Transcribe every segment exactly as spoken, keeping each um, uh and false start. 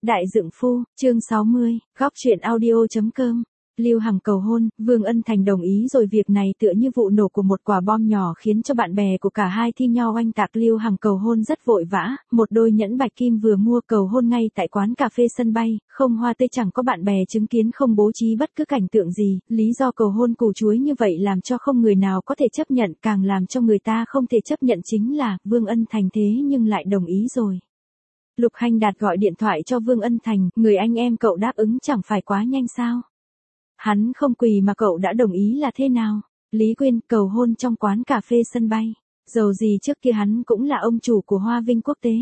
Đại Dượng Phu, chương sáu mươi, góc truyện audio chấm com. Lưu Hằng cầu hôn, Vương Ân Thành đồng ý rồi. Việc này tựa như vụ nổ của một quả bom nhỏ khiến cho bạn bè của cả hai thi nhau oanh tạc. Lưu Hằng cầu hôn rất vội vã, một đôi nhẫn bạch kim vừa mua cầu hôn ngay tại quán cà phê sân bay, không hoa tươi, chẳng có bạn bè chứng kiến, không bố trí bất cứ cảnh tượng gì. Lý do cầu hôn củ chuối như vậy làm cho không người nào có thể chấp nhận, càng làm cho người ta không thể chấp nhận chính là Vương Ân Thành thế nhưng lại đồng ý rồi. Lục Hành Đạt gọi điện thoại cho Vương Ân Thành, người anh em cậu đáp ứng chẳng phải quá nhanh sao? Hắn không quỳ mà cậu đã đồng ý là thế nào? Lý Quyên, cầu hôn trong quán cà phê sân bay. Dầu gì trước kia hắn cũng là ông chủ của Hoa Vinh Quốc tế.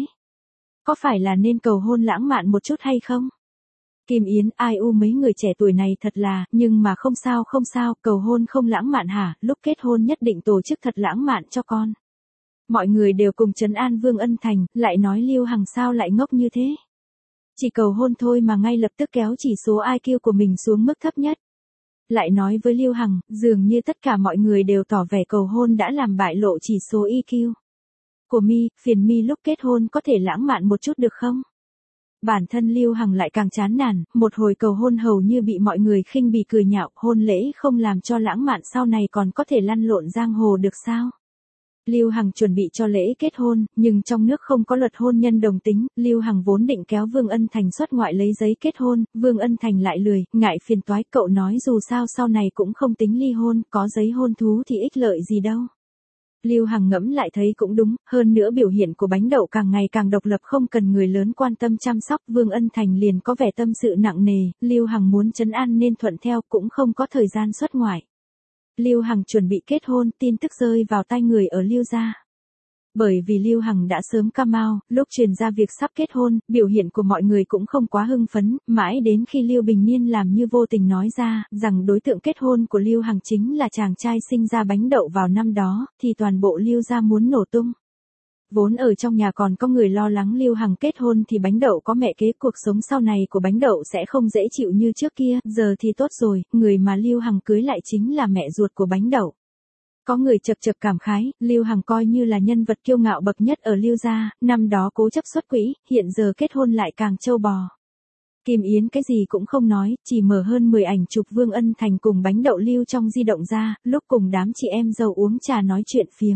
Có phải là nên cầu hôn lãng mạn một chút hay không? Kim Yến, ai u mấy người trẻ tuổi này thật là, nhưng mà không sao không sao, cầu hôn không lãng mạn hả? Lúc kết hôn nhất định tổ chức thật lãng mạn cho con. Mọi người đều cùng trấn an Vương Ân Thành, lại nói Lưu Hằng sao lại ngốc như thế. Chỉ cầu hôn thôi mà ngay lập tức kéo chỉ số i kiu của mình xuống mức thấp nhất. Lại nói với Lưu Hằng, dường như tất cả mọi người đều tỏ vẻ cầu hôn đã làm bại lộ chỉ số i kiu của mi, phiền mi lúc kết hôn có thể lãng mạn một chút được không? Bản thân Lưu Hằng lại càng chán nản, một hồi cầu hôn hầu như bị mọi người khinh bỉ cười nhạo, hôn lễ không làm cho lãng mạn sau này còn có thể lăn lộn giang hồ được sao? Lưu Hằng chuẩn bị cho lễ kết hôn, nhưng trong nước không có luật hôn nhân đồng tính, Lưu Hằng vốn định kéo Vương Ân Thành xuất ngoại lấy giấy kết hôn, Vương Ân Thành lại lười, ngại phiền toái, cậu nói dù sao sau này cũng không tính ly hôn, có giấy hôn thú thì ích lợi gì đâu. Lưu Hằng ngẫm lại thấy cũng đúng, hơn nữa biểu hiện của bánh đậu càng ngày càng độc lập, không cần người lớn quan tâm chăm sóc, Vương Ân Thành liền có vẻ tâm sự nặng nề, Lưu Hằng muốn trấn an nên thuận theo, cũng không có thời gian xuất ngoại. Lưu Hằng chuẩn bị kết hôn, tin tức rơi vào tai người ở Lưu gia. Bởi vì Lưu Hằng đã sớm cam ao, lúc truyền ra việc sắp kết hôn, biểu hiện của mọi người cũng không quá hưng phấn, mãi đến khi Lưu Bình Niên làm như vô tình nói ra, rằng đối tượng kết hôn của Lưu Hằng chính là chàng trai sinh ra bánh đậu vào năm đó, thì toàn bộ Lưu gia muốn nổ tung. Vốn ở trong nhà còn có người lo lắng Lưu Hằng kết hôn thì bánh đậu có mẹ kế, cuộc sống sau này của bánh đậu sẽ không dễ chịu như trước kia, giờ thì tốt rồi, người mà Lưu Hằng cưới lại chính là mẹ ruột của bánh đậu. Có người chập chập cảm khái, Lưu Hằng coi như là nhân vật kiêu ngạo bậc nhất ở Lưu gia, năm đó cố chấp xuất quỹ, hiện giờ kết hôn lại càng trâu bò. Kim Yến cái gì cũng không nói, chỉ mở hơn mười ảnh chụp Vương Ân Thành cùng bánh đậu Lưu trong di động ra, lúc cùng đám chị em dâu uống trà nói chuyện phiếm.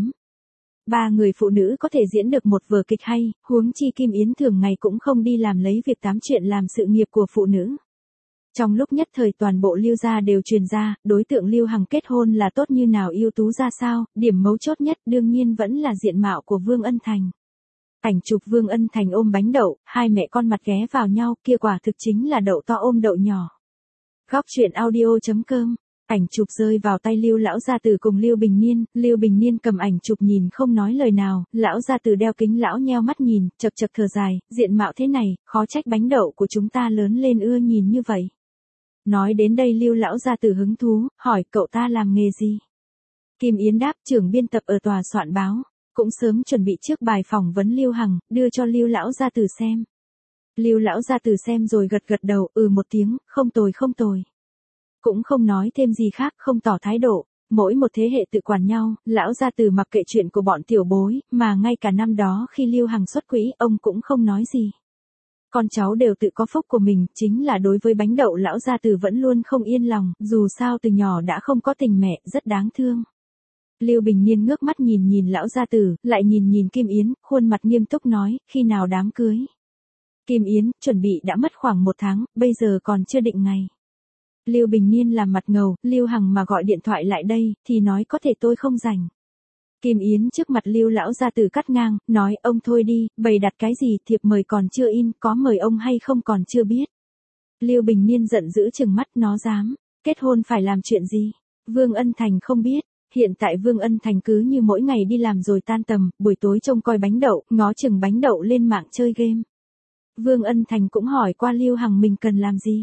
Ba người phụ nữ có thể diễn được một vở kịch hay, huống chi Kim Yến thường ngày cũng không đi làm lấy việc tám chuyện làm sự nghiệp của phụ nữ. Trong lúc nhất thời toàn bộ Lưu gia đều truyền ra, đối tượng Lưu Hằng kết hôn là tốt như nào, ưu tú ra sao, điểm mấu chốt nhất đương nhiên vẫn là diện mạo của Vương Ân Thành. Ảnh chụp Vương Ân Thành ôm bánh đậu, hai mẹ con mặt ghé vào nhau, kia quả thực chính là đậu to ôm đậu nhỏ. Góc truyện audio chấm com. Ảnh chụp rơi vào tay Lưu lão gia tử cùng Lưu Bình Niên, Lưu Bình Niên cầm ảnh chụp nhìn không nói lời nào, lão gia tử đeo kính lão nheo mắt nhìn, chật chật thở dài, diện mạo thế này, khó trách bánh đậu của chúng ta lớn lên ưa nhìn như vậy. Nói đến đây Lưu lão gia tử hứng thú, hỏi cậu ta làm nghề gì? Kim Yến đáp, trưởng biên tập ở tòa soạn báo, cũng sớm chuẩn bị trước bài phỏng vấn Lưu Hằng, đưa cho Lưu lão gia tử xem. Lưu lão gia tử xem rồi gật gật đầu, ừ một tiếng, không tồi không tồi. Cũng không nói thêm gì khác, không tỏ thái độ, mỗi một thế hệ tự quản nhau, lão gia tử mặc kệ chuyện của bọn tiểu bối, mà ngay cả năm đó khi Lưu Hằng xuất quỹ, ông cũng không nói gì. Con cháu đều tự có phúc của mình, chính là đối với bánh đậu lão gia tử vẫn luôn không yên lòng, dù sao từ nhỏ đã không có tình mẹ, rất đáng thương. Lưu Bình Niên ngước mắt nhìn nhìn lão gia tử, lại nhìn nhìn Kim Yến, khuôn mặt nghiêm túc nói, khi nào đám cưới? Kim Yến, chuẩn bị đã mất khoảng một tháng, bây giờ còn chưa định ngày. Lưu Bình Niên làm mặt ngầu, Lưu Hằng mà gọi điện thoại lại đây, thì nói có thể tôi không rảnh. Kim Yến trước mặt Lưu lão gia tử cắt ngang, nói ông thôi đi, bày đặt cái gì, thiệp mời còn chưa in, có mời ông hay không còn chưa biết. Lưu Bình Niên giận dữ chừng mắt, nó dám, kết hôn phải làm chuyện gì? Vương Ân Thành không biết, hiện tại Vương Ân Thành cứ như mỗi ngày đi làm rồi tan tầm, buổi tối trông coi bánh đậu, ngó chừng bánh đậu lên mạng chơi game. Vương Ân Thành cũng hỏi qua Lưu Hằng mình cần làm gì.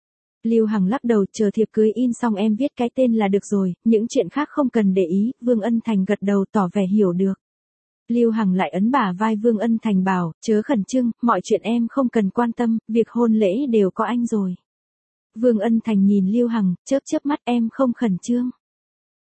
Lưu Hằng lắc đầu, chờ thiệp cưới in xong em viết cái tên là được rồi, những chuyện khác không cần để ý. Vương Ân Thành gật đầu tỏ vẻ hiểu được. Lưu Hằng lại ấn bả vai Vương Ân Thành bảo, chớ khẩn trương, mọi chuyện em không cần quan tâm, việc hôn lễ đều có anh rồi. Vương Ân Thành nhìn Lưu Hằng, chớp chớp mắt, em không khẩn trương.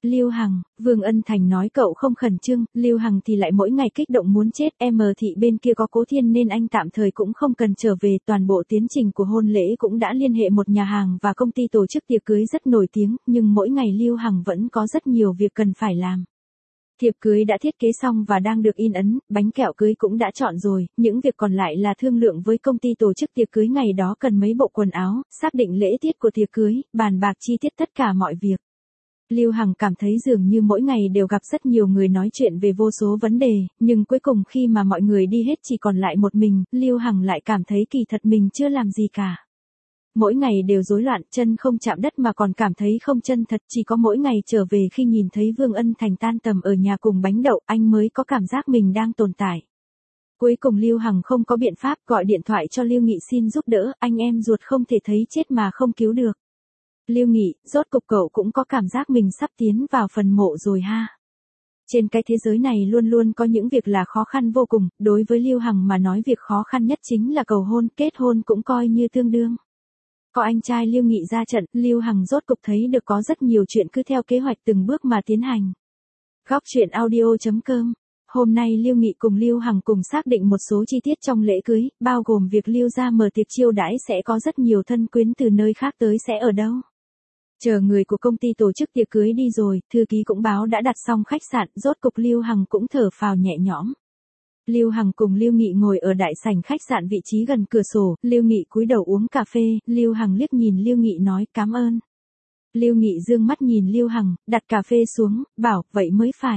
Lưu Hằng, Vương Ân Thành nói cậu không khẩn trương, Lưu Hằng thì lại mỗi ngày kích động muốn chết, em thị bên kia có Cố Thiên nên anh tạm thời cũng không cần trở về, toàn bộ tiến trình của hôn lễ cũng đã liên hệ một nhà hàng và công ty tổ chức tiệc cưới rất nổi tiếng, nhưng mỗi ngày Lưu Hằng vẫn có rất nhiều việc cần phải làm. Thiệp cưới đã thiết kế xong và đang được in ấn, bánh kẹo cưới cũng đã chọn rồi, những việc còn lại là thương lượng với công ty tổ chức tiệc cưới ngày đó cần mấy bộ quần áo, xác định lễ tiết của tiệc cưới, bàn bạc chi tiết tất cả mọi việc. Lưu Hằng cảm thấy dường như mỗi ngày đều gặp rất nhiều người nói chuyện về vô số vấn đề, nhưng cuối cùng khi mà mọi người đi hết chỉ còn lại một mình, Lưu Hằng lại cảm thấy kỳ thật mình chưa làm gì cả. Mỗi ngày đều rối loạn, chân không chạm đất mà còn cảm thấy không chân thật, chỉ có mỗi ngày trở về khi nhìn thấy Vương Ân Thành tan tầm ở nhà cùng bánh đậu, anh mới có cảm giác mình đang tồn tại. Cuối cùng Lưu Hằng không có biện pháp, gọi điện thoại cho Lưu Nghị xin giúp đỡ, anh em ruột không thể thấy chết mà không cứu được. Lưu Nghị, rốt cục cậu cũng có cảm giác mình sắp tiến vào phần mộ rồi ha. Trên cái thế giới này luôn luôn có những việc là khó khăn vô cùng, đối với Lưu Hằng mà nói việc khó khăn nhất chính là cầu hôn, kết hôn cũng coi như tương đương. Có anh trai Lưu Nghị ra trận, Lưu Hằng rốt cục thấy được có rất nhiều chuyện cứ theo kế hoạch từng bước mà tiến hành. Góc truyện audio chấm com. Hôm nay Lưu Nghị cùng Lưu Hằng cùng xác định một số chi tiết trong lễ cưới, bao gồm việc Lưu gia mở tiệc chiêu đãi sẽ có rất nhiều thân quyến từ nơi khác tới sẽ ở đâu. Chờ người của công ty tổ chức tiệc cưới đi rồi, thư ký cũng báo đã đặt xong khách sạn, rốt cục Lưu Hằng cũng thở phào nhẹ nhõm. Lưu Hằng cùng Lưu Nghị ngồi ở đại sảnh khách sạn vị trí gần cửa sổ, Lưu Nghị cúi đầu uống cà phê, Lưu Hằng liếc nhìn Lưu Nghị nói cảm ơn. Lưu Nghị dương mắt nhìn Lưu Hằng, đặt cà phê xuống, bảo vậy mới phải.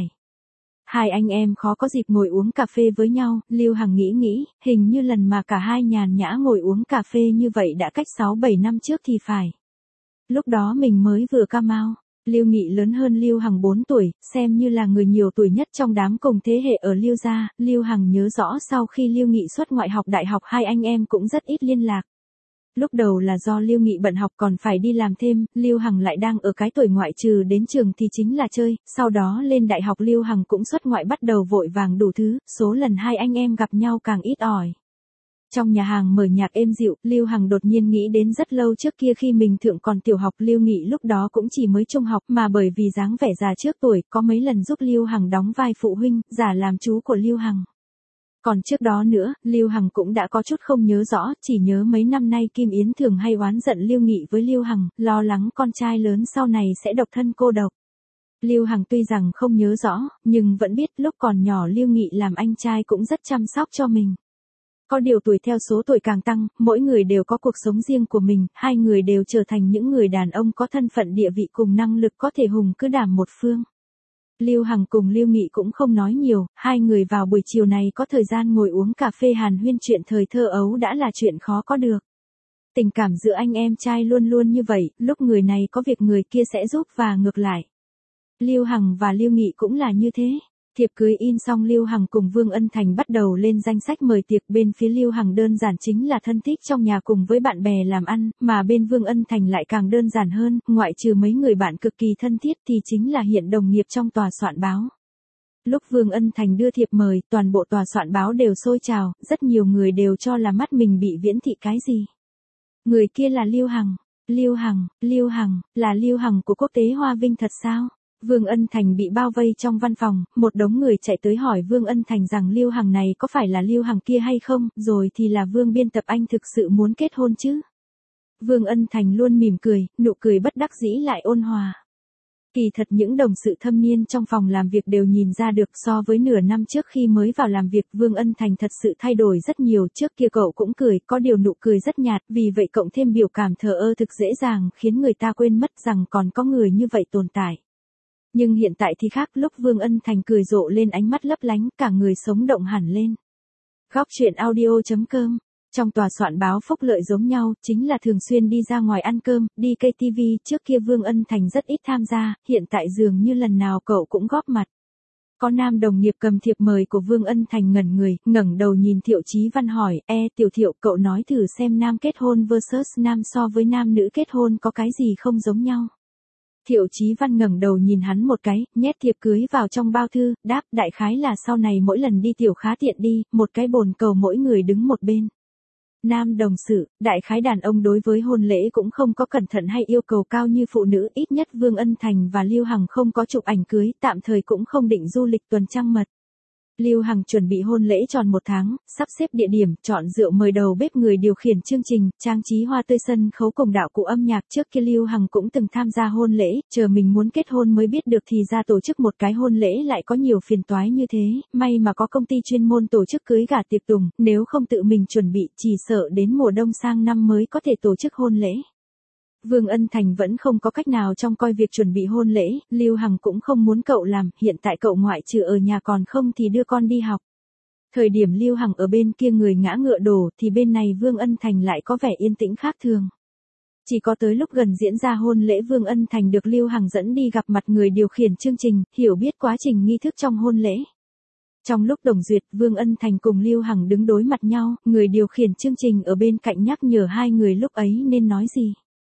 Hai anh em khó có dịp ngồi uống cà phê với nhau, Lưu Hằng nghĩ nghĩ, hình như lần mà cả hai nhàn nhã ngồi uống cà phê như vậy đã cách sáu bảy năm trước thì phải. Lúc đó mình mới vừa ca mao. Lưu Nghị lớn hơn Lưu Hằng bốn tuổi, xem như là người nhiều tuổi nhất trong đám cùng thế hệ ở Lưu gia. Lưu Hằng nhớ rõ sau khi Lưu Nghị xuất ngoại học đại học hai anh em cũng rất ít liên lạc. Lúc đầu là do Lưu Nghị bận học còn phải đi làm thêm, Lưu Hằng lại đang ở cái tuổi ngoại trừ đến trường thì chính là chơi, sau đó lên đại học Lưu Hằng cũng xuất ngoại bắt đầu vội vàng đủ thứ, số lần hai anh em gặp nhau càng ít ỏi. Trong nhà hàng mở nhạc êm dịu, Lưu Hằng đột nhiên nghĩ đến rất lâu trước kia khi mình thượng còn tiểu học, Lưu Nghị lúc đó cũng chỉ mới trung học mà bởi vì dáng vẻ già trước tuổi, có mấy lần giúp Lưu Hằng đóng vai phụ huynh, giả làm chú của Lưu Hằng. Còn trước đó nữa, Lưu Hằng cũng đã có chút không nhớ rõ, chỉ nhớ mấy năm nay Kim Yến thường hay oán giận Lưu Nghị với Lưu Hằng, lo lắng con trai lớn sau này sẽ độc thân cô độc. Lưu Hằng tuy rằng không nhớ rõ, nhưng vẫn biết lúc còn nhỏ Lưu Nghị làm anh trai cũng rất chăm sóc cho mình. Có điều tuổi theo số tuổi càng tăng, mỗi người đều có cuộc sống riêng của mình, hai người đều trở thành những người đàn ông có thân phận địa vị cùng năng lực có thể hùng cứ đảm một phương. Lưu Hằng cùng Lưu Nghị cũng không nói nhiều, hai người vào buổi chiều này có thời gian ngồi uống cà phê hàn huyên chuyện thời thơ ấu đã là chuyện khó có được. Tình cảm giữa anh em trai luôn luôn như vậy, lúc người này có việc người kia sẽ giúp và ngược lại. Lưu Hằng và Lưu Nghị cũng là như thế. Thiệp cưới in xong Lưu Hằng cùng Vương Ân Thành bắt đầu lên danh sách mời tiệc, bên phía Lưu Hằng đơn giản chính là thân thích trong nhà cùng với bạn bè làm ăn, mà bên Vương Ân Thành lại càng đơn giản hơn, ngoại trừ mấy người bạn cực kỳ thân thiết thì chính là hiện đồng nghiệp trong tòa soạn báo. Lúc Vương Ân Thành đưa thiệp mời, toàn bộ tòa soạn báo đều sôi trào, rất nhiều người đều cho là mắt mình bị viễn thị cái gì. Người kia là Lưu Hằng, Lưu Hằng, Lưu Hằng, là Lưu Hằng của Quốc tế Hoa Vinh thật sao? Vương Ân Thành bị bao vây trong văn phòng, một đống người chạy tới hỏi Vương Ân Thành rằng Lưu Hằng này có phải là Lưu Hằng kia hay không, rồi thì là Vương biên tập anh thực sự muốn kết hôn chứ? Vương Ân Thành luôn mỉm cười, nụ cười bất đắc dĩ lại ôn hòa. Kỳ thật những đồng sự thâm niên trong phòng làm việc đều nhìn ra được, so với nửa năm trước khi mới vào làm việc, Vương Ân Thành thật sự thay đổi rất nhiều, trước kia cậu cũng cười, có điều nụ cười rất nhạt, vì vậy cộng thêm biểu cảm thờ ơ thực dễ dàng khiến người ta quên mất rằng còn có người như vậy tồn tại. Nhưng hiện tại thì khác, lúc Vương Ân Thành cười rộ lên ánh mắt lấp lánh, cả người sống động hẳn lên. Góc truyện audio chấm com. Trong tòa soạn báo phúc lợi giống nhau, chính là thường xuyên đi ra ngoài ăn cơm, đi cây ti vi, trước kia Vương Ân Thành rất ít tham gia, hiện tại dường như lần nào cậu cũng góp mặt. Có nam đồng nghiệp cầm thiệp mời của Vương Ân Thành ngẩn người, ngẩng đầu nhìn Thiệu Chí Văn hỏi, e Tiểu Thiệu, cậu nói thử xem nam kết hôn versus nam so với nam nữ kết hôn có cái gì không giống nhau. Thiệu Chí Văn ngẩng đầu nhìn hắn một cái, nhét thiệp cưới vào trong bao thư, đáp đại khái là sau này mỗi lần đi tiểu khá tiện đi, một cái bồn cầu mỗi người đứng một bên. Nam đồng sự, đại khái đàn ông đối với hôn lễ cũng không có cẩn thận hay yêu cầu cao như phụ nữ, ít nhất Vương Ân Thành và Lưu Hằng không có chụp ảnh cưới, tạm thời cũng không định du lịch tuần trăng mật. Lưu Hằng chuẩn bị hôn lễ tròn một tháng, sắp xếp địa điểm, chọn rượu mời đầu bếp, người điều khiển chương trình, trang trí hoa tươi, sân khấu cùng đạo cụ âm nhạc. Trước kia Lưu Hằng cũng từng tham gia hôn lễ, chờ mình muốn kết hôn mới biết được thì ra tổ chức một cái hôn lễ lại có nhiều phiền toái như thế, may mà có công ty chuyên môn tổ chức cưới gả tiệc tùng, nếu không tự mình chuẩn bị chỉ sợ đến mùa đông sang năm mới có thể tổ chức hôn lễ. Vương Ân Thành vẫn không có cách nào trong coi việc chuẩn bị hôn lễ, Lưu Hằng cũng không muốn cậu làm, hiện tại cậu ngoại trừ ở nhà còn không thì đưa con đi học. Thời điểm Lưu Hằng ở bên kia người ngã ngựa đổ thì bên này Vương Ân Thành lại có vẻ yên tĩnh khác thường. Chỉ có tới lúc gần diễn ra hôn lễ Vương Ân Thành được Lưu Hằng dẫn đi gặp mặt người điều khiển chương trình, hiểu biết quá trình nghi thức trong hôn lễ. Trong lúc đồng duyệt, Vương Ân Thành cùng Lưu Hằng đứng đối mặt nhau, người điều khiển chương trình ở bên cạnh nhắc nhở hai người lúc ấy nên nói gì.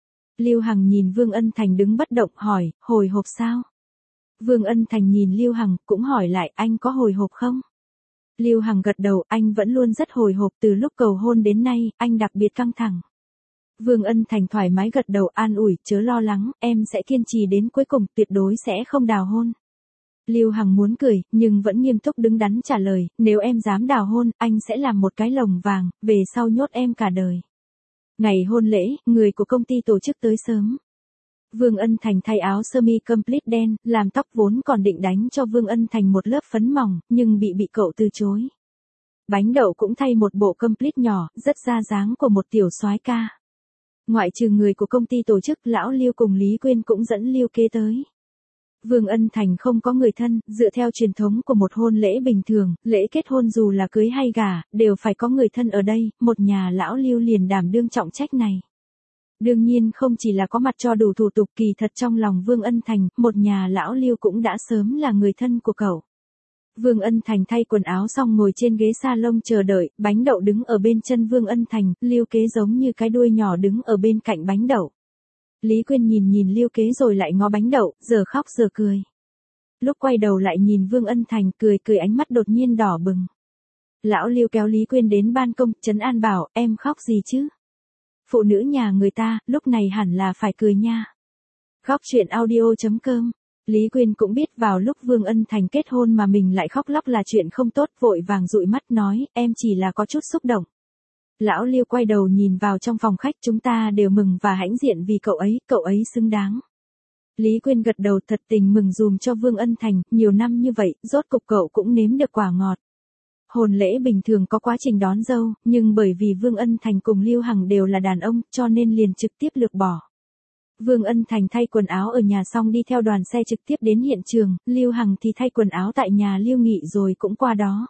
Lưu Hằng nhìn Vương Ân Thành đứng bất động hỏi, hồi hộp sao? Vương Ân Thành nhìn Lưu Hằng, cũng hỏi lại, anh có hồi hộp không? Lưu Hằng gật đầu, anh vẫn luôn rất hồi hộp, từ lúc cầu hôn đến nay, anh đặc biệt căng thẳng. Vương Ân Thành thoải mái gật đầu, an ủi, chớ lo lắng, em sẽ kiên trì đến cuối cùng, tuyệt đối sẽ không đào hôn. Lưu Hằng muốn cười, nhưng vẫn nghiêm túc đứng đắn trả lời, nếu em dám đào hôn, anh sẽ làm một cái lồng vàng, về sau nhốt em cả đời. Ngày hôn lễ, người của công ty tổ chức tới sớm. Vương Ân Thành thay áo sơ mi complete đen, làm tóc vốn còn định đánh cho Vương Ân Thành một lớp phấn mỏng, nhưng bị bị cậu từ chối. Bánh đậu cũng thay một bộ complete nhỏ, rất ra dáng của một tiểu soái ca. Ngoại trừ người của công ty tổ chức, lão Lưu cùng Lý Quyên cũng dẫn Lưu Kế tới. Vương Ân Thành không có người thân, dựa theo truyền thống của một hôn lễ bình thường, lễ kết hôn dù là cưới hay gả, đều phải có người thân ở đây, một nhà lão Lưu liền đảm đương trọng trách này. Đương nhiên không chỉ là có mặt cho đủ thủ tục, kỳ thật trong lòng Vương Ân Thành, một nhà lão Lưu cũng đã sớm là người thân của cậu. Vương Ân Thành thay quần áo xong ngồi trên ghế salon chờ đợi, bánh đậu đứng ở bên chân Vương Ân Thành, Lưu Kế giống như cái đuôi nhỏ đứng ở bên cạnh bánh đậu. Lý Quyên nhìn nhìn Lưu Kế rồi lại ngó bánh đậu, giờ khóc giờ cười. Lúc quay đầu lại nhìn Vương Ân Thành cười cười, ánh mắt đột nhiên đỏ bừng. Lão Lưu kéo Lý Quyên đến ban công, trấn an bảo, em khóc gì chứ? Phụ nữ nhà người ta, lúc này hẳn là phải cười nha. Góc truyện audio chấm com. Lý Quyên cũng biết vào lúc Vương Ân Thành kết hôn mà mình lại khóc lóc là chuyện không tốt, vội vàng dụi mắt nói, em chỉ là có chút xúc động. Lão Lưu quay đầu nhìn vào trong phòng khách, chúng ta đều mừng và hãnh diện vì cậu ấy, cậu ấy xứng đáng. Lý Quyên gật đầu, thật tình mừng dùm cho Vương Ân Thành, nhiều năm như vậy, rốt cục cậu cũng nếm được quả ngọt. Hôn lễ bình thường có quá trình đón dâu, nhưng bởi vì Vương Ân Thành cùng Lưu Hằng đều là đàn ông, cho nên liền trực tiếp lược bỏ. Vương Ân Thành thay quần áo ở nhà xong đi theo đoàn xe trực tiếp đến hiện trường, Lưu Hằng thì thay quần áo tại nhà Lưu Nghị rồi cũng qua đó.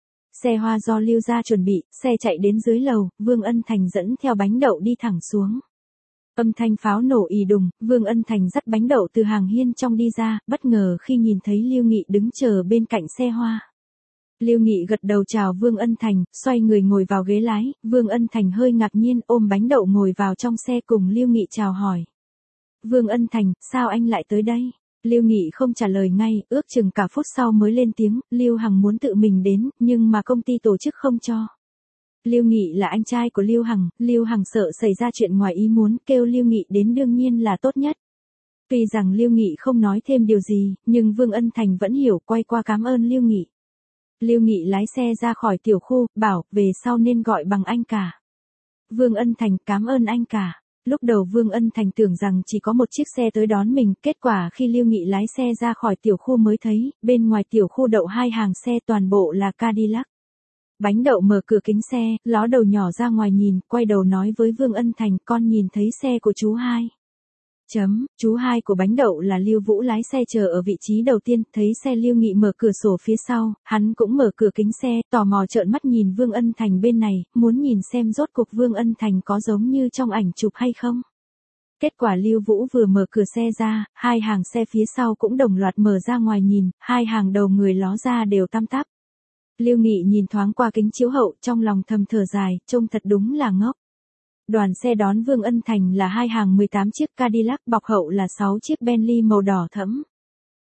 Xe hoa do Lưu gia chuẩn bị, xe chạy đến dưới lầu, Vương Ân Thành dẫn theo bánh đậu đi thẳng xuống. Âm thanh pháo nổ ì đùng, Vương Ân Thành dắt bánh đậu từ hàng hiên trong đi ra, bất ngờ khi nhìn thấy Lưu Nghị đứng chờ bên cạnh xe hoa. Lưu Nghị gật đầu chào Vương Ân Thành, xoay người ngồi vào ghế lái, Vương Ân Thành hơi ngạc nhiên ôm bánh đậu ngồi vào trong xe cùng Lưu Nghị chào hỏi. Vương Ân Thành, sao anh lại tới đây? Lưu Nghị không trả lời ngay, ước chừng cả phút sau mới lên tiếng, Lưu Hằng muốn tự mình đến, nhưng mà công ty tổ chức không cho. Lưu Nghị là anh trai của Lưu Hằng, Lưu Hằng sợ xảy ra chuyện ngoài ý muốn, kêu Lưu Nghị đến đương nhiên là tốt nhất. Tuy rằng Lưu Nghị không nói thêm điều gì, nhưng Vương Ân Thành vẫn hiểu, quay qua cảm ơn Lưu Nghị. Lưu Nghị lái xe ra khỏi tiểu khu, bảo, về sau nên gọi bằng anh cả. Vương Ân Thành, cảm ơn anh cả. Lúc đầu Vương Ân Thành tưởng rằng chỉ có một chiếc xe tới đón mình, kết quả khi Lưu Nghị lái xe ra khỏi tiểu khu mới thấy, bên ngoài tiểu khu đậu hai hàng xe toàn bộ là Cadillac. Bánh đậu mở cửa kính xe, ló đầu nhỏ ra ngoài nhìn, quay đầu nói với Vương Ân Thành, con nhìn thấy xe của chú hai. Chấm, chú hai của bánh đậu là Lưu Vũ lái xe chờ ở vị trí đầu tiên, thấy xe Lưu Nghị mở cửa sổ phía sau, hắn cũng mở cửa kính xe, tò mò trợn mắt nhìn Vương Ân Thành bên này, muốn nhìn xem rốt cuộc Vương Ân Thành có giống như trong ảnh chụp hay không. Kết quả Lưu Vũ vừa mở cửa xe ra, hai hàng xe phía sau cũng đồng loạt mở ra ngoài nhìn, hai hàng đầu người ló ra đều tăm tắp. Lưu Nghị nhìn thoáng qua kính chiếu hậu, trong lòng thầm thở dài, trông thật đúng là ngốc. Đoàn xe đón Vương Ân Thành là hai hàng mười tám chiếc Cadillac, bọc hậu là sáu chiếc Bentley màu đỏ thẫm.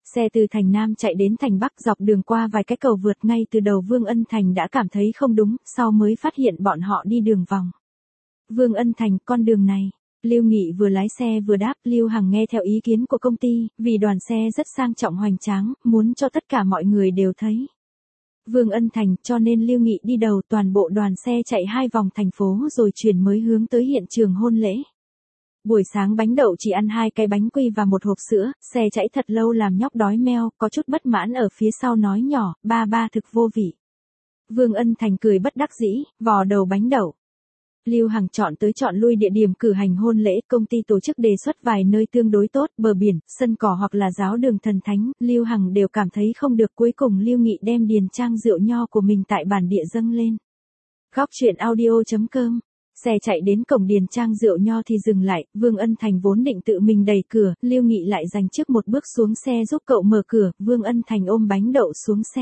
Xe từ thành Nam chạy đến thành Bắc, dọc đường qua vài cái cầu vượt, ngay từ đầu Vương Ân Thành đã cảm thấy không đúng, sau mới phát hiện bọn họ đi đường vòng. Vương Ân Thành, con đường này. Lưu Nghị vừa lái xe vừa đáp. Lưu Hằng nghe theo ý kiến của công ty, vì đoàn xe rất sang trọng hoành tráng, muốn cho tất cả mọi người đều thấy. Vương Ân Thành, cho nên Lưu Nghị đi đầu, toàn bộ đoàn xe chạy hai vòng thành phố rồi chuyển mới hướng tới hiện trường hôn lễ. Buổi sáng bánh đậu chỉ ăn hai cái bánh quy và một hộp sữa, xe chạy thật lâu làm nhóc đói meo, có chút bất mãn ở phía sau nói nhỏ, ba ba thực vô vị. Vương Ân Thành cười bất đắc dĩ, vò đầu bánh đậu. Lưu Hằng chọn tới chọn lui địa điểm cử hành hôn lễ, công ty tổ chức đề xuất vài nơi tương đối tốt, bờ biển, sân cỏ hoặc là giáo đường thần thánh, Lưu Hằng đều cảm thấy không được, cuối cùng Lưu Nghị đem điền trang rượu nho của mình tại bản địa dâng lên. Góc truyện audio chấm com. Xe chạy đến cổng điền trang rượu nho thì dừng lại, Vương Ân Thành vốn định tự mình đẩy cửa, Lưu Nghị lại giành trước một bước xuống xe giúp cậu mở cửa, Vương Ân Thành ôm bánh đậu xuống xe.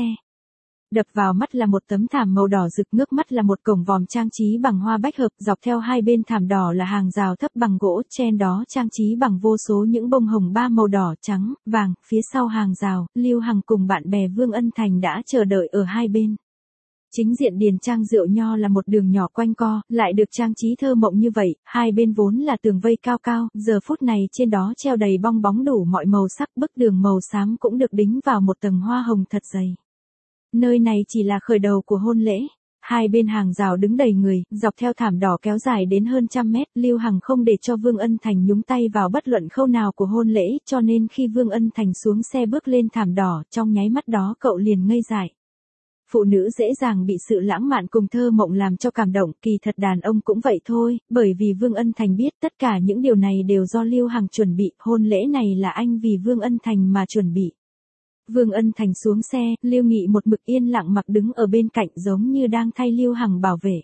Đập vào mắt là một tấm thảm màu đỏ rực, ngước mắt là một cổng vòm trang trí bằng hoa bách hợp, dọc theo hai bên thảm đỏ là hàng rào thấp bằng gỗ, trên đó trang trí bằng vô số những bông hồng ba màu đỏ, trắng, vàng, phía sau hàng rào, Lưu Hằng cùng bạn bè Vương Ân Thành đã chờ đợi ở hai bên. Chính diện điền trang rượu nho là một đường nhỏ quanh co, lại được trang trí thơ mộng như vậy, hai bên vốn là tường vây cao cao, giờ phút này trên đó treo đầy bong bóng đủ mọi màu sắc, bức tường màu xám cũng được đính vào một tầng hoa hồng thật dày. Nơi này chỉ là khởi đầu của hôn lễ. Hai bên hàng rào đứng đầy người, dọc theo thảm đỏ kéo dài đến hơn trăm mét, Lưu Hằng không để cho Vương Ân Thành nhúng tay vào bất luận khâu nào của hôn lễ, cho nên khi Vương Ân Thành xuống xe bước lên thảm đỏ, trong nháy mắt đó cậu liền ngây dại. Phụ nữ dễ dàng bị sự lãng mạn cùng thơ mộng làm cho cảm động, kỳ thật đàn ông cũng vậy thôi, bởi vì Vương Ân Thành biết tất cả những điều này đều do Lưu Hằng chuẩn bị, hôn lễ này là anh vì Vương Ân Thành mà chuẩn bị. Vương Ân Thành xuống xe, Lưu Nghị một mực yên lặng mặc đứng ở bên cạnh giống như đang thay Lưu Hằng bảo vệ.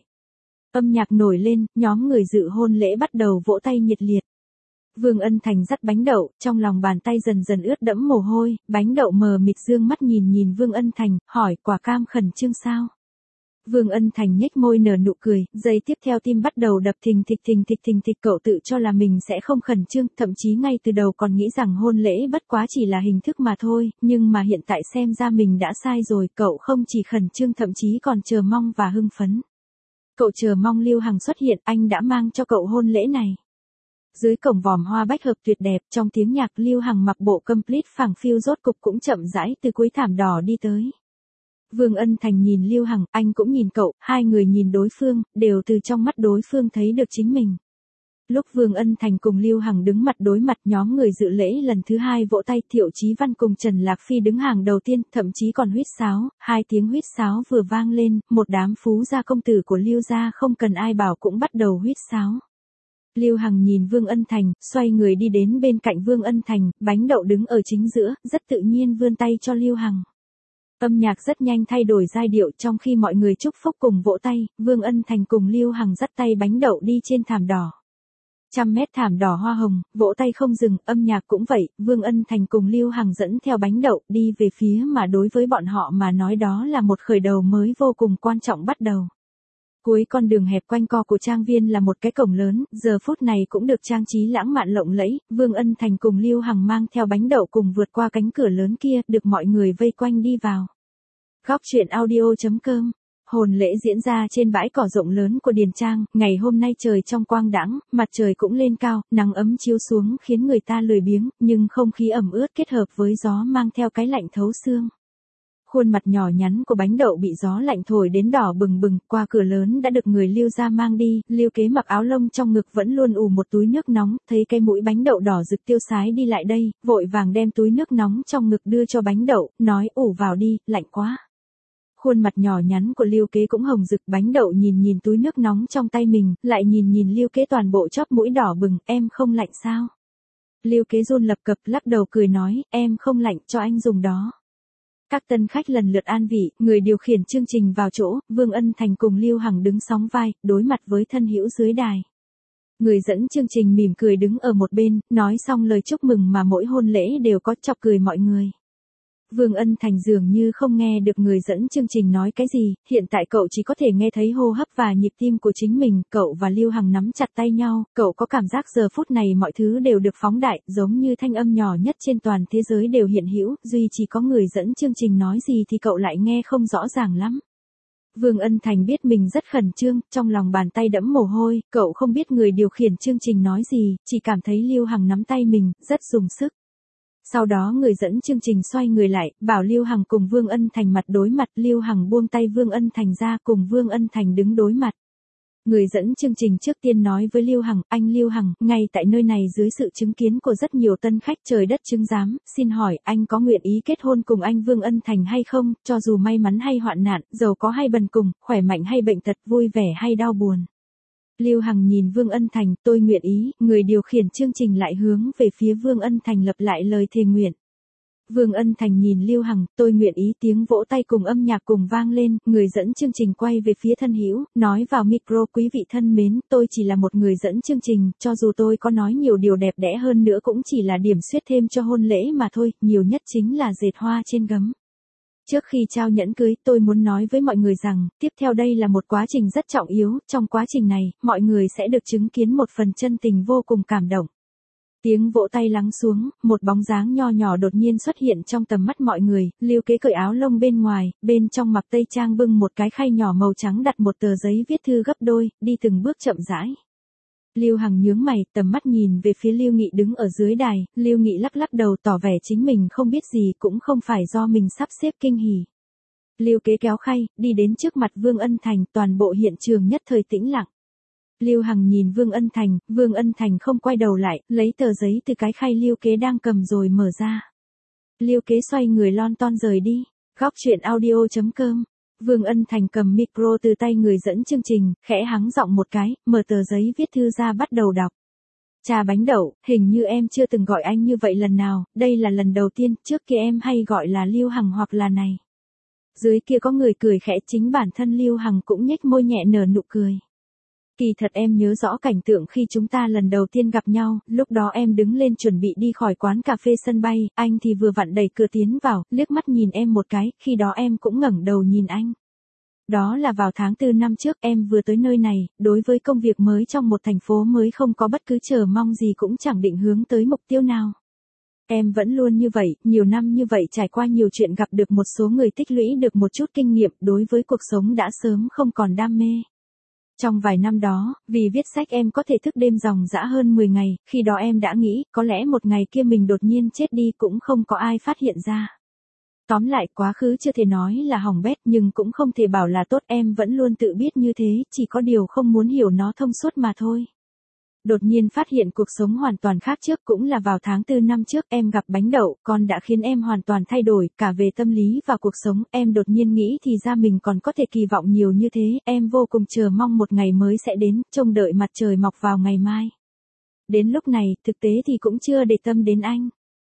Âm nhạc nổi lên, nhóm người dự hôn lễ bắt đầu vỗ tay nhiệt liệt. Vương Ân Thành dắt bánh đậu, trong lòng bàn tay dần dần ướt đẫm mồ hôi, bánh đậu mờ mịt dương mắt nhìn nhìn Vương Ân Thành, hỏi quả cam khẩn trương sao? Vương Ân Thành nhếch môi nở nụ cười, giây tiếp theo tim bắt đầu đập thình thịch thình thịch thình thịch, cậu tự cho là mình sẽ không khẩn trương, thậm chí ngay từ đầu còn nghĩ rằng hôn lễ bất quá chỉ là hình thức mà thôi, nhưng mà hiện tại xem ra mình đã sai rồi, cậu không chỉ khẩn trương thậm chí còn chờ mong và hưng phấn. Cậu chờ mong Lưu Hằng xuất hiện, anh đã mang cho cậu hôn lễ này. Dưới cổng vòm hoa bách hợp tuyệt đẹp, trong tiếng nhạc Lưu Hằng mặc bộ complete phẳng phiu rốt cục cũng chậm rãi từ cuối thảm đỏ đi tới. Vương Ân Thành nhìn Lưu Hằng, anh cũng nhìn cậu, hai người nhìn đối phương, đều từ trong mắt đối phương thấy được chính mình. Lúc Vương Ân Thành cùng Lưu Hằng đứng mặt đối mặt, nhóm người dự lễ lần thứ hai vỗ tay, Thiệu Chí Văn cùng Trần Lạc Phi đứng hàng đầu tiên, thậm chí còn huýt sáo, hai tiếng huýt sáo vừa vang lên, một đám phú gia công tử của Lưu gia không cần ai bảo cũng bắt đầu huýt sáo. Lưu Hằng nhìn Vương Ân Thành, xoay người đi đến bên cạnh Vương Ân Thành, bánh đậu đứng ở chính giữa, rất tự nhiên vươn tay cho Lưu Hằng. Âm nhạc rất nhanh thay đổi giai điệu, trong khi mọi người chúc phúc cùng vỗ tay, Vương Ân Thành cùng Lưu Hằng dắt tay bánh đậu đi trên thảm đỏ. Trăm mét thảm đỏ hoa hồng, vỗ tay không dừng, âm nhạc cũng vậy, Vương Ân Thành cùng Lưu Hằng dẫn theo bánh đậu đi về phía mà đối với bọn họ mà nói đó là một khởi đầu mới vô cùng quan trọng bắt đầu. Cuối con đường hẹp quanh co của trang viên là một cái cổng lớn, giờ phút này cũng được trang trí lãng mạn lộng lẫy, Vương Ân Thành cùng Lưu Hằng mang theo bánh đậu cùng vượt qua cánh cửa lớn kia, được mọi người vây quanh đi vào. Góc truyện audio chấm com. Hôn lễ diễn ra trên bãi cỏ rộng lớn của Điền Trang, ngày hôm nay trời trong quang đãng, mặt trời cũng lên cao, nắng ấm chiếu xuống khiến người ta lười biếng, nhưng không khí ẩm ướt kết hợp với gió mang theo cái lạnh thấu xương. Khuôn mặt nhỏ nhắn của bánh đậu bị gió lạnh thổi đến đỏ bừng bừng, qua cửa lớn đã được người Lưu gia mang đi, Lưu Kế mặc áo lông trong ngực vẫn luôn ù một túi nước nóng, thấy cái mũi bánh đậu đỏ rực tiêu sái đi lại đây, vội vàng đem túi nước nóng trong ngực đưa cho bánh đậu, nói ủ vào đi, lạnh quá. Khuôn mặt nhỏ nhắn của Lưu Kế cũng hồng rực, bánh đậu nhìn nhìn túi nước nóng trong tay mình, lại nhìn nhìn Lưu Kế toàn bộ chóp mũi đỏ bừng, em không lạnh sao? Lưu Kế run lập cập lắc đầu cười nói, em không lạnh, cho anh dùng đó. Các tân khách lần lượt an vị, người điều khiển chương trình vào chỗ, Vương Ân Thành cùng Lưu Hằng đứng sóng vai, đối mặt với thân hữu dưới đài. Người dẫn chương trình mỉm cười đứng ở một bên, nói xong lời chúc mừng mà mỗi hôn lễ đều có, chọc cười mọi người. Vương Ân Thành dường như không nghe được người dẫn chương trình nói cái gì, hiện tại cậu chỉ có thể nghe thấy hô hấp và nhịp tim của chính mình, cậu và Lưu Hằng nắm chặt tay nhau, cậu có cảm giác giờ phút này mọi thứ đều được phóng đại, giống như thanh âm nhỏ nhất trên toàn thế giới đều hiện hữu, duy chỉ có người dẫn chương trình nói gì thì cậu lại nghe không rõ ràng lắm. Vương Ân Thành biết mình rất khẩn trương, trong lòng bàn tay đẫm mồ hôi, cậu không biết người điều khiển chương trình nói gì, chỉ cảm thấy Lưu Hằng nắm tay mình, rất dùng sức. Sau đó người dẫn chương trình xoay người lại, bảo Lưu Hằng cùng Vương Ân Thành mặt đối mặt, Lưu Hằng buông tay Vương Ân Thành ra cùng Vương Ân Thành đứng đối mặt. Người dẫn chương trình trước tiên nói với Lưu Hằng, anh Lưu Hằng, ngay tại nơi này dưới sự chứng kiến của rất nhiều tân khách trời đất chứng giám, xin hỏi anh có nguyện ý kết hôn cùng anh Vương Ân Thành hay không, cho dù may mắn hay hoạn nạn, giàu có hay bần cùng, khỏe mạnh hay bệnh tật, vui vẻ hay đau buồn. Lưu Hằng nhìn Vương Ân Thành, tôi nguyện ý, người điều khiển chương trình lại hướng về phía Vương Ân Thành lặp lại lời thề nguyện. Vương Ân Thành nhìn Lưu Hằng, tôi nguyện ý, tiếng vỗ tay cùng âm nhạc cùng vang lên, người dẫn chương trình quay về phía thân hữu, nói vào micro, quý vị thân mến, tôi chỉ là một người dẫn chương trình, cho dù tôi có nói nhiều điều đẹp đẽ hơn nữa cũng chỉ là điểm xuyết thêm cho hôn lễ mà thôi, nhiều nhất chính là dệt hoa trên gấm. Trước khi trao nhẫn cưới, tôi muốn nói với mọi người rằng, tiếp theo đây là một quá trình rất trọng yếu, trong quá trình này, mọi người sẽ được chứng kiến một phần chân tình vô cùng cảm động. Tiếng vỗ tay lắng xuống, một bóng dáng nho nhỏ đột nhiên xuất hiện trong tầm mắt mọi người, Lưu Kế cởi áo lông bên ngoài, bên trong mặc tây trang bưng một cái khay nhỏ màu trắng đặt một tờ giấy viết thư gấp đôi, đi từng bước chậm rãi. Lưu Hằng nhướng mày, tầm mắt nhìn về phía Lưu Nghị đứng ở dưới đài, Lưu Nghị lắc lắc đầu tỏ vẻ chính mình không biết gì cũng không phải do mình sắp xếp kinh hỉ. Lưu Kế kéo khay, đi đến trước mặt Vương Ân Thành, toàn bộ hiện trường nhất thời tĩnh lặng. Lưu Hằng nhìn Vương Ân Thành, Vương Ân Thành không quay đầu lại, lấy tờ giấy từ cái khay Lưu Kế đang cầm rồi mở ra. Lưu Kế xoay người lon ton rời đi. Góc truyện audio chấm com. Vương Ân Thành cầm micro từ tay người dẫn chương trình, khẽ hắng giọng một cái, mở tờ giấy viết thư ra bắt đầu đọc. Trà bánh đậu, hình như em chưa từng gọi anh như vậy lần nào, đây là lần đầu tiên, trước kia em hay gọi là Lưu Hằng hoặc là này. Dưới kia có người cười khẽ, chính bản thân Lưu Hằng cũng nhếch môi nhẹ nở nụ cười. Kỳ thật em nhớ rõ cảnh tượng khi chúng ta lần đầu tiên gặp nhau, lúc đó em đứng lên chuẩn bị đi khỏi quán cà phê sân bay, anh thì vừa vặn đẩy cửa tiến vào, liếc mắt nhìn em một cái, khi đó em cũng ngẩng đầu nhìn anh. Đó là vào tháng tư năm trước, em vừa tới nơi này, đối với công việc mới trong một thành phố mới không có bất cứ chờ mong gì cũng chẳng định hướng tới mục tiêu nào. Em vẫn luôn như vậy, nhiều năm như vậy trải qua nhiều chuyện gặp được một số người tích lũy được một chút kinh nghiệm, đối với cuộc sống đã sớm không còn đam mê. Trong vài năm đó, vì viết sách em có thể thức đêm ròng rã hơn mười ngày, khi đó em đã nghĩ, có lẽ một ngày kia mình đột nhiên chết đi cũng không có ai phát hiện ra. Tóm lại, quá khứ chưa thể nói là hỏng bét nhưng cũng không thể bảo là tốt, em vẫn luôn tự biết như thế, chỉ có điều không muốn hiểu nó thông suốt mà thôi. Đột nhiên phát hiện cuộc sống hoàn toàn khác trước, cũng là vào tháng tư năm trước em gặp bánh đậu, con đã khiến em hoàn toàn thay đổi, cả về tâm lý và cuộc sống, em đột nhiên nghĩ thì ra mình còn có thể kỳ vọng nhiều như thế, em vô cùng chờ mong một ngày mới sẽ đến, trông đợi mặt trời mọc vào ngày mai. Đến lúc này, thực tế thì cũng chưa để tâm đến anh.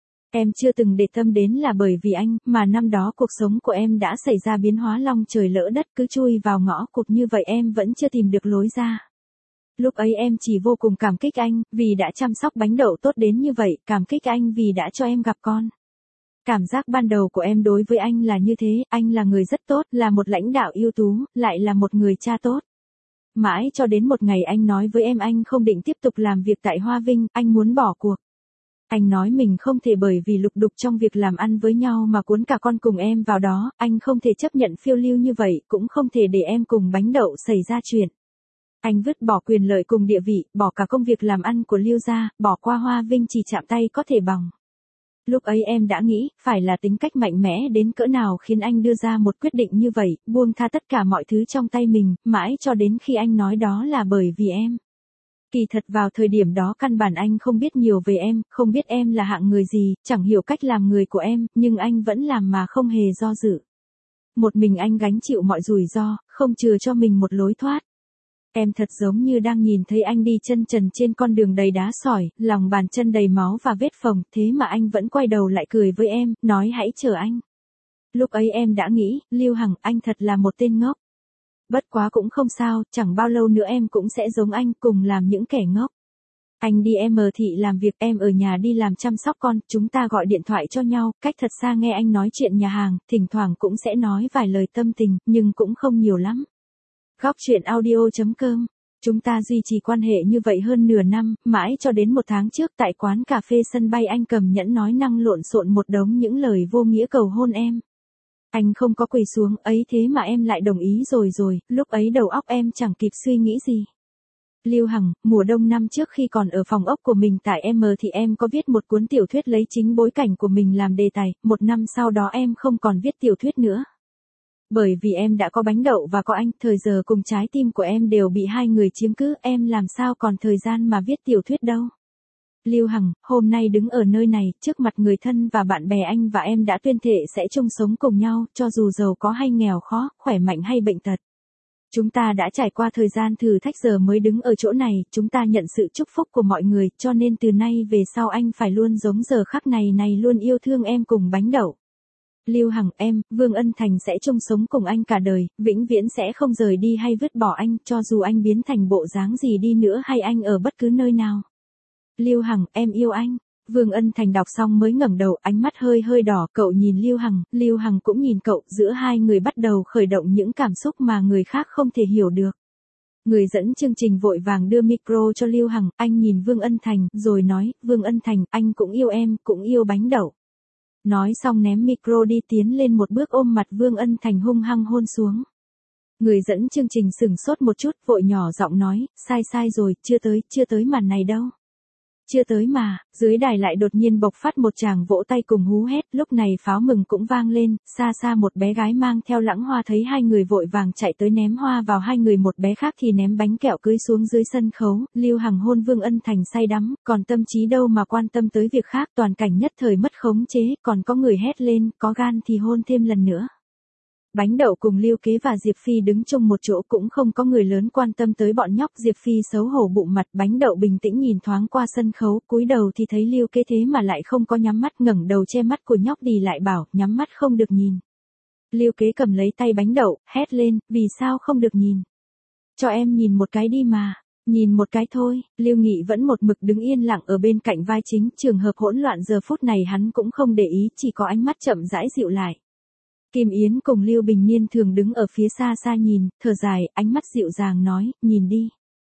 Em chưa từng để tâm đến là bởi vì anh, mà năm đó cuộc sống của em đã xảy ra biến hóa long trời lỡ đất, cứ chui vào ngõ cụt như vậy em vẫn chưa tìm được lối ra. Lúc ấy em chỉ vô cùng cảm kích anh, vì đã chăm sóc bánh đậu tốt đến như vậy, cảm kích anh vì đã cho em gặp con. Cảm giác ban đầu của em đối với anh là như thế, anh là người rất tốt, là một lãnh đạo ưu tú, lại là một người cha tốt. Mãi cho đến một ngày anh nói với em anh không định tiếp tục làm việc tại Hoa Vinh, anh muốn bỏ cuộc. Anh nói mình không thể bởi vì lục đục trong việc làm ăn với nhau mà cuốn cả con cùng em vào đó, anh không thể chấp nhận phiêu lưu như vậy, cũng không thể để em cùng bánh đậu xảy ra chuyện. Anh vứt bỏ quyền lợi cùng địa vị, bỏ cả công việc làm ăn của Lưu gia, bỏ qua Hoa Vinh chỉ chạm tay có thể bằng. Lúc ấy em đã nghĩ, phải là tính cách mạnh mẽ đến cỡ nào khiến anh đưa ra một quyết định như vậy, buông tha tất cả mọi thứ trong tay mình, mãi cho đến khi anh nói đó là bởi vì em. Kỳ thật vào thời điểm đó căn bản anh không biết nhiều về em, không biết em là hạng người gì, chẳng hiểu cách làm người của em, nhưng anh vẫn làm mà không hề do dự. Một mình anh gánh chịu mọi rủi ro, không chừa cho mình một lối thoát. Em thật giống như đang nhìn thấy anh đi chân trần trên con đường đầy đá sỏi, lòng bàn chân đầy máu và vết phồng, thế mà anh vẫn quay đầu lại cười với em, nói hãy chờ anh. Lúc ấy em đã nghĩ, Lưu Hằng, anh thật là một tên ngốc. Bất quá cũng không sao, chẳng bao lâu nữa em cũng sẽ giống anh, cùng làm những kẻ ngốc. Anh đi em ở thị làm việc, em ở nhà đi làm chăm sóc con, chúng ta gọi điện thoại cho nhau, cách thật xa nghe anh nói chuyện nhà hàng, thỉnh thoảng cũng sẽ nói vài lời tâm tình, nhưng cũng không nhiều lắm. Góc chuyện audio chấm com. Chúng ta duy trì quan hệ như vậy hơn nửa năm, mãi cho đến một tháng trước tại quán cà phê sân bay anh cầm nhẫn nói năng lộn xộn một đống những lời vô nghĩa cầu hôn em. Anh không có quỳ xuống, ấy thế mà em lại đồng ý rồi rồi, lúc ấy đầu óc em chẳng kịp suy nghĩ gì. Lưu Hằng, mùa đông năm trước khi còn ở phòng ốc của mình tại em thì em có viết một cuốn tiểu thuyết lấy chính bối cảnh của mình làm đề tài, một năm sau đó em không còn viết tiểu thuyết nữa. Bởi vì em đã có bánh đậu và có anh, thời giờ cùng trái tim của em đều bị hai người chiếm cứ, em làm sao còn thời gian mà viết tiểu thuyết đâu. Lưu Hằng, hôm nay đứng ở nơi này, trước mặt người thân và bạn bè anh và em đã tuyên thệ sẽ chung sống cùng nhau, cho dù giàu có hay nghèo khó, khỏe mạnh hay bệnh tật. Chúng ta đã trải qua thời gian thử thách giờ mới đứng ở chỗ này, chúng ta nhận sự chúc phúc của mọi người, cho nên từ nay về sau anh phải luôn giống giờ khắc này này luôn yêu thương em cùng bánh đậu. Lưu Hằng, em, Vương Ân Thành sẽ chung sống cùng anh cả đời, vĩnh viễn sẽ không rời đi hay vứt bỏ anh, cho dù anh biến thành bộ dáng gì đi nữa hay anh ở bất cứ nơi nào. Lưu Hằng, em yêu anh. Vương Ân Thành đọc xong mới ngẩng đầu, ánh mắt hơi hơi đỏ, cậu nhìn Lưu Hằng, Lưu Hằng cũng nhìn cậu, giữa hai người bắt đầu khởi động những cảm xúc mà người khác không thể hiểu được. Người dẫn chương trình vội vàng đưa micro cho Lưu Hằng, anh nhìn Vương Ân Thành, rồi nói, Vương Ân Thành, anh cũng yêu em, cũng yêu bánh đậu. Nói xong ném micro đi tiến lên một bước ôm mặt Vương Ân Thành hung hăng hôn xuống. Người dẫn chương trình sửng sốt một chút, vội nhỏ giọng nói, sai sai rồi, chưa tới, chưa tới màn này đâu. Chưa tới mà, dưới đài lại đột nhiên bộc phát một tràng vỗ tay cùng hú hét, lúc này pháo mừng cũng vang lên, xa xa một bé gái mang theo lẵng hoa thấy hai người vội vàng chạy tới ném hoa vào hai người, một bé khác thì ném bánh kẹo cưới xuống dưới sân khấu. Lưu Hằng hôn Vương Ân Thành say đắm, còn tâm trí đâu mà quan tâm tới việc khác, toàn cảnh nhất thời mất khống chế, còn có người hét lên, có gan thì hôn thêm lần nữa. Bánh đậu cùng Lưu Kế và Diệp Phi đứng chung một chỗ, cũng không có người lớn quan tâm tới bọn nhóc. Diệp Phi xấu hổ bụng mặt, bánh đậu bình tĩnh nhìn thoáng qua sân khấu, cúi đầu thì thấy Lưu Kế thế mà lại không có nhắm mắt, ngẩng đầu che mắt của nhóc đi lại bảo, nhắm mắt không được nhìn. Lưu Kế cầm lấy tay bánh đậu, hét lên, vì sao không được nhìn? Cho em nhìn một cái đi mà. Nhìn một cái thôi. Lưu Nghị vẫn một mực đứng yên lặng ở bên cạnh vai chính, trường hợp hỗn loạn giờ phút này hắn cũng không để ý, chỉ có ánh mắt chậm rãi dịu lại. Kim Yến cùng Lưu Bình Niên thường đứng ở phía xa xa nhìn, thở dài, ánh mắt dịu dàng nói, nhìn đi.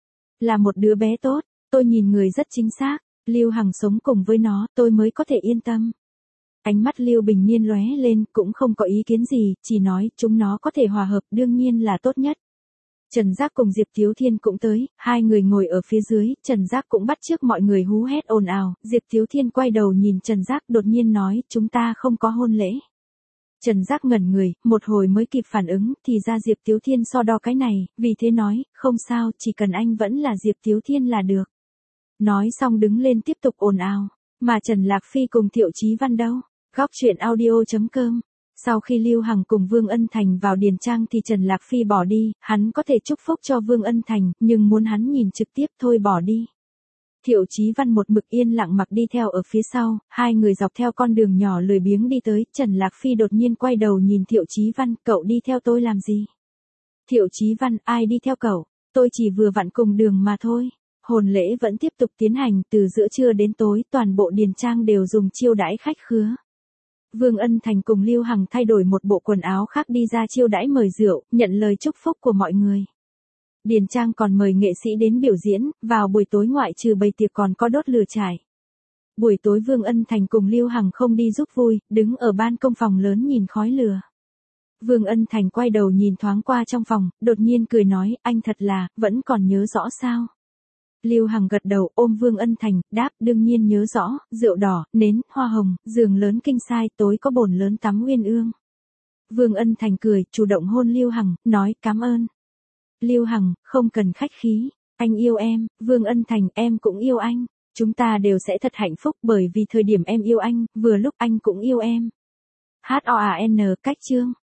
Là một đứa bé tốt, tôi nhìn người rất chính xác, Lưu Hằng sống cùng với nó, tôi mới có thể yên tâm. Ánh mắt Lưu Bình Niên lóe lên, cũng không có ý kiến gì, chỉ nói, chúng nó có thể hòa hợp, đương nhiên là tốt nhất. Trần Giác cùng Diệp Thiếu Thiên cũng tới, hai người ngồi ở phía dưới, Trần Giác cũng bắt chước mọi người hú hét ồn ào, Diệp Thiếu Thiên quay đầu nhìn Trần Giác đột nhiên nói, chúng ta không có hôn lễ. Trần Giác ngẩn người, một hồi mới kịp phản ứng, thì ra Diệp Thiếu Thiên so đo cái này, vì thế nói, không sao, chỉ cần anh vẫn là Diệp Thiếu Thiên là được. Nói xong đứng lên tiếp tục ồn ào, mà Trần Lạc Phi cùng Thiệu Chí Văn đâu? Góc chuyện audio chấm com. Sau khi Lưu Hằng cùng Vương Ân Thành vào điền trang thì Trần Lạc Phi bỏ đi, hắn có thể chúc phúc cho Vương Ân Thành, nhưng muốn hắn nhìn trực tiếp thôi bỏ đi. Thiệu Chí Văn một mực yên lặng mặc đi theo ở phía sau, hai người dọc theo con đường nhỏ lười biếng đi tới, Trần Lạc Phi đột nhiên quay đầu nhìn Thiệu Chí Văn, cậu đi theo tôi làm gì? Thiệu Chí Văn, ai đi theo cậu? Tôi chỉ vừa vặn cùng đường mà thôi. Hôn lễ vẫn tiếp tục tiến hành, từ giữa trưa đến tối, toàn bộ điền trang đều dùng chiêu đãi khách khứa. Vương Ân Thành cùng Lưu Hằng thay đổi một bộ quần áo khác đi ra chiêu đãi mời rượu, nhận lời chúc phúc của mọi người. Điền trang còn mời nghệ sĩ đến biểu diễn, vào buổi tối ngoại trừ bày tiệc còn có đốt lửa trại. Buổi tối Vương Ân Thành cùng Lưu Hằng không đi giúp vui, đứng ở ban công phòng lớn nhìn khói lửa. Vương Ân Thành quay đầu nhìn thoáng qua trong phòng, đột nhiên cười nói, anh thật là, vẫn còn nhớ rõ sao? Lưu Hằng gật đầu, ôm Vương Ân Thành, đáp, đương nhiên nhớ rõ, rượu đỏ, nến, hoa hồng, giường lớn kinh sai, tối có bồn lớn tắm uyên ương. Vương Ân Thành cười, chủ động hôn Lưu Hằng, nói, cảm ơn. Lưu Hằng, không cần khách khí, anh yêu em, Vương Ân Thành, em cũng yêu anh, chúng ta đều sẽ thật hạnh phúc bởi vì thời điểm em yêu anh, vừa lúc anh cũng yêu em. hát o a en cách chương